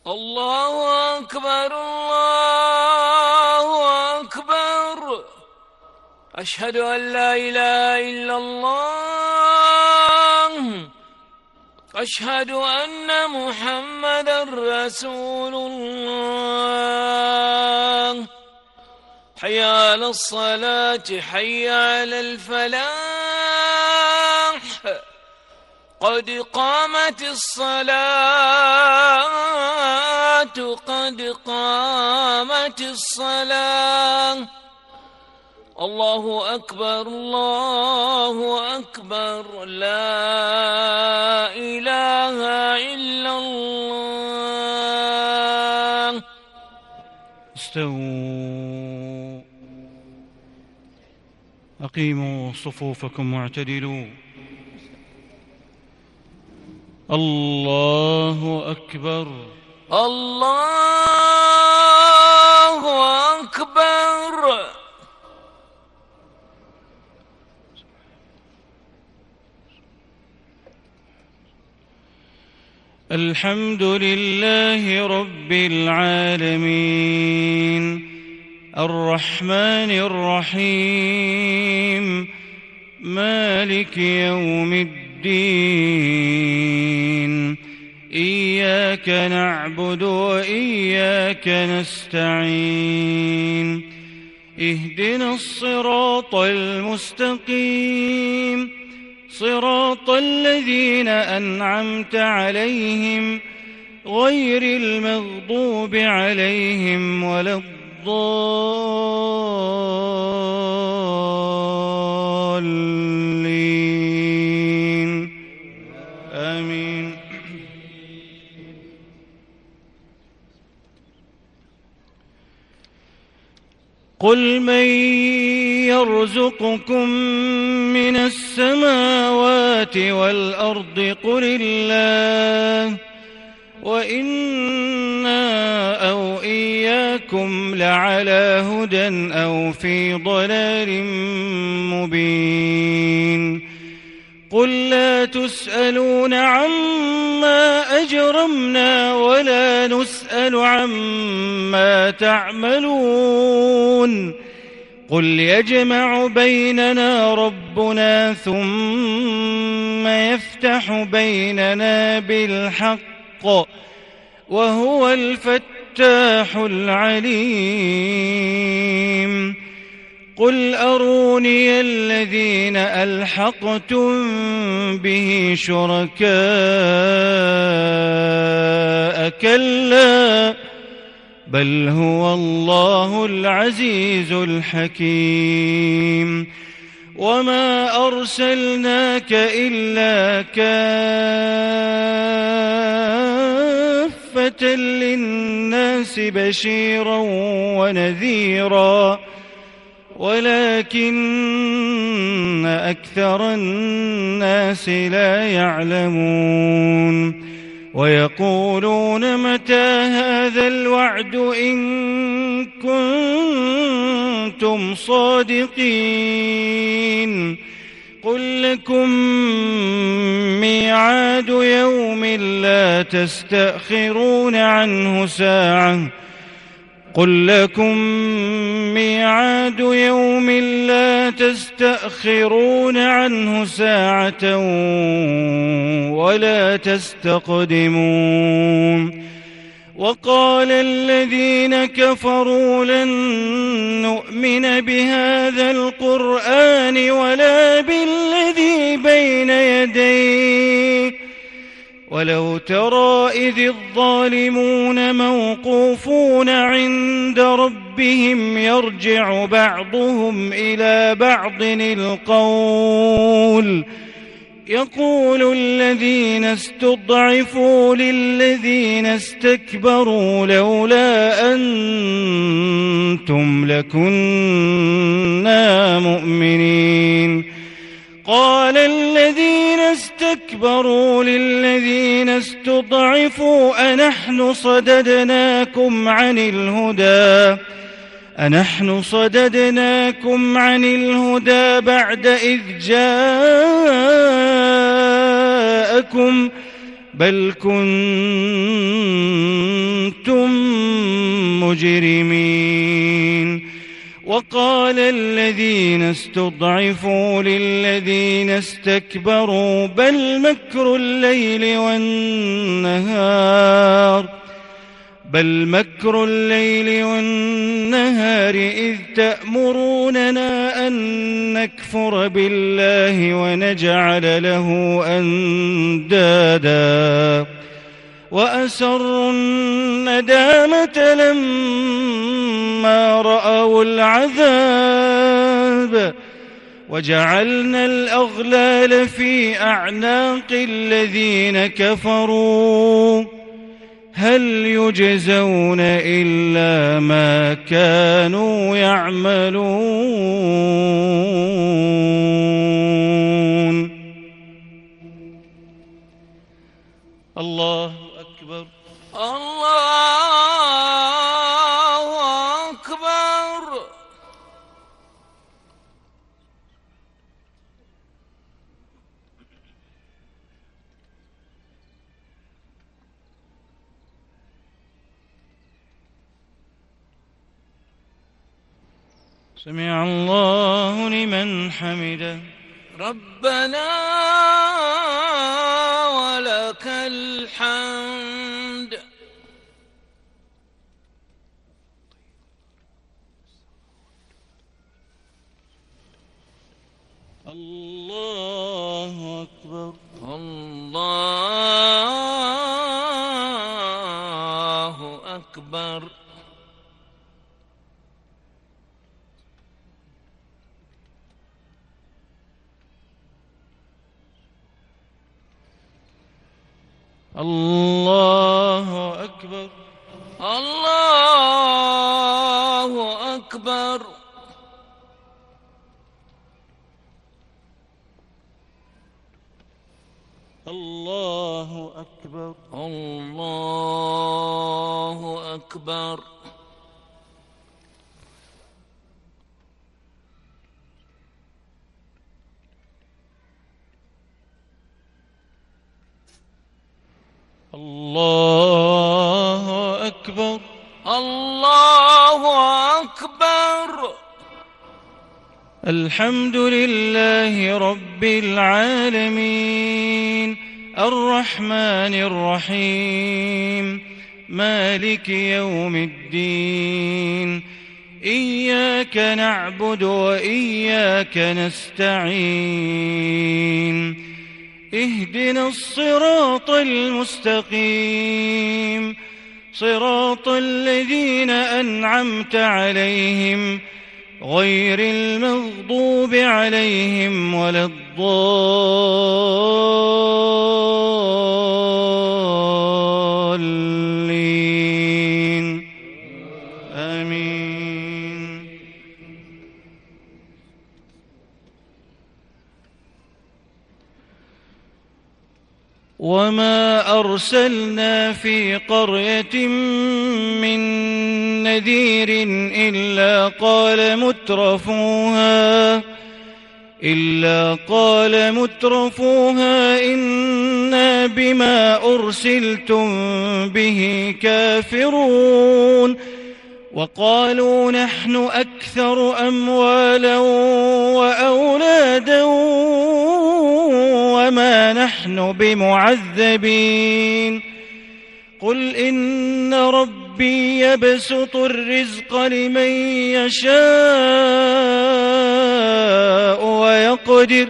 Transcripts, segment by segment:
الله أكبر الله أكبر. أشهد أن لا إله إلا الله. أشهد أن محمدًا رسول الله. حي على الصلاة حي على الفلاح. قد قامت الصلاة قد قامت الصلاة. الله أكبر الله أكبر. لا إله إلا الله. استووا، أقيموا صفوفكم واعتدلوا. الله أكبر الله أكبر. الحمد لله رب العالمين، الرحمن الرحيم، مالك يوم الدين. إياك نعبد وإياك نستعين. اهدنا الصراط المستقيم، صراط الذين أنعمت عليهم غير المغضوب عليهم ولا الضالين. آمين. قل من يرزقكم من السماوات والأرض؟ قل الله، وإنا أو إياكم لعلى هدى أو في ضلال مبين. قل لا تسألون عما أجرمنا ولا نسأل عما تعملون. قل يجمع بيننا ربنا ثم يفتح بيننا بالحق وهو الفتاح العليم. قل أروني الذين ألحقتم به شركاء، كلا بل هو الله العزيز الحكيم. وما أرسلناك إلا كافة للناس بشيرا ونذيرا ولكن أكثر الناس لا يعلمون. ويقولون متى هذا الوعد إن كنتم صادقين. قل لكم ميعاد يوم لا تستأخرون عنه ساعة. قل لكم ميعاد يوم لا تستأخرون عنه ساعة ولا تستقدمون. وقال الذين كفروا لن نؤمن بهذا القرآن ولا بالذي بين يديه ولو ترى إذ الظالمون موقوفون عند ربهم يرجع بعضهم إلى بعض القول. يقول الذين استضعفوا للذين استكبروا لولا أنتم لكنا مؤمنين. قال الذين استكبروا للذين استضعفوا أنحن صددناكم عن الهدى بعد إذ جاءكم بل كنتم مجرمين. وقال الذين استضعفوا للذين استكبروا بل مكر الليل والنهار إذ تأمروننا أن نكفر بالله ونجعل له أندادا وأسروا الندامة لما رأوا العذاب وجعلنا الأغلال في أعناق الذين كفروا هل يجزون إلا ما كانوا يعملون. الله أكبر. الله أكبر. سمع الله لمن حمده. ربنا ولك الحمد. الله أكبر. الله أكبر. الله أكبر. الله أكبر. الله أكبر. الله أكبر. الله أكبر. الله أكبر. الحمد لله رب العالمين الرحمن الرحيم مالك يوم الدين إياك نعبد وإياك نستعين اهدنا الصراط المستقيم صراط الذين أنعمت عليهم غير المغضوب عليهم ولا الضالين آمين. وما أرسلنا في قرية من نذير إلا قال مترفوها إنا بما أرسلتم به كافرون وقالوا نحن أكثر أموالا وأولادا وما نحن بمعذبين قل إن ربي يبسط الرزق لمن يشاء ويقدر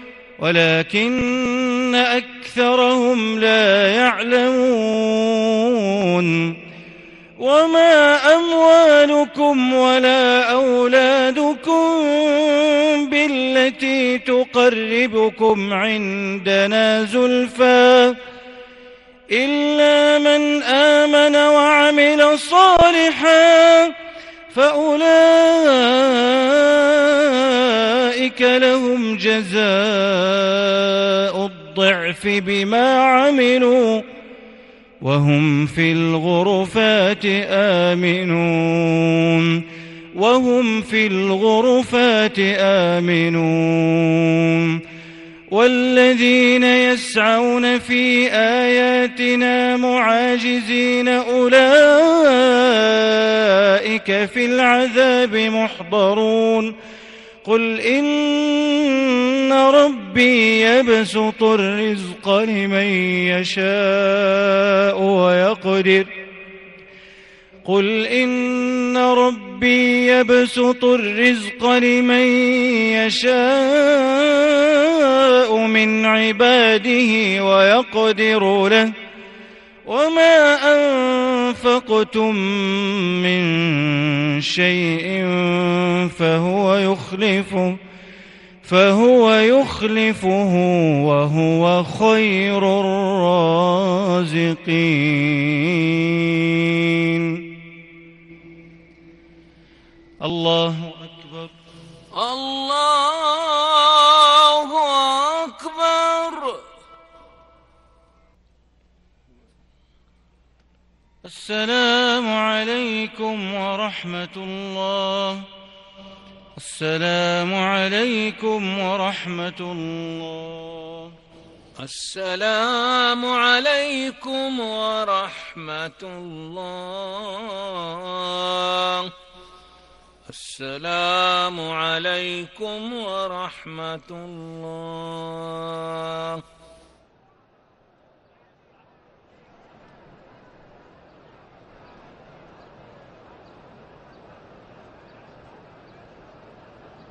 ولكن أكثرهم لا يعلمون وما أموالكم ولا أولادكم بالتي تقربكم عندنا زلفى إلا من آمن وعمل صالحا فأولئك لهم جزاء الضعف بما عملوا وهم في الغرفات آمنون والذين يسعون في آياتنا معاجزين أولئك في العذاب محضرون قل إن ربي يبسط الرزق لمن يشاء ويقدر قل إن ربي يبسط الرزق لمن يشاء من عباده ويقدر له وما أنفقتم من شيء فهو يخلفه وهو خير الرازقين. الله أكبر. الله أكبر. السلام عليكم ورحمة الله. السلام عليكم ورحمة الله. السلام عليكم ورحمة الله. السلام عليكم ورحمة الله.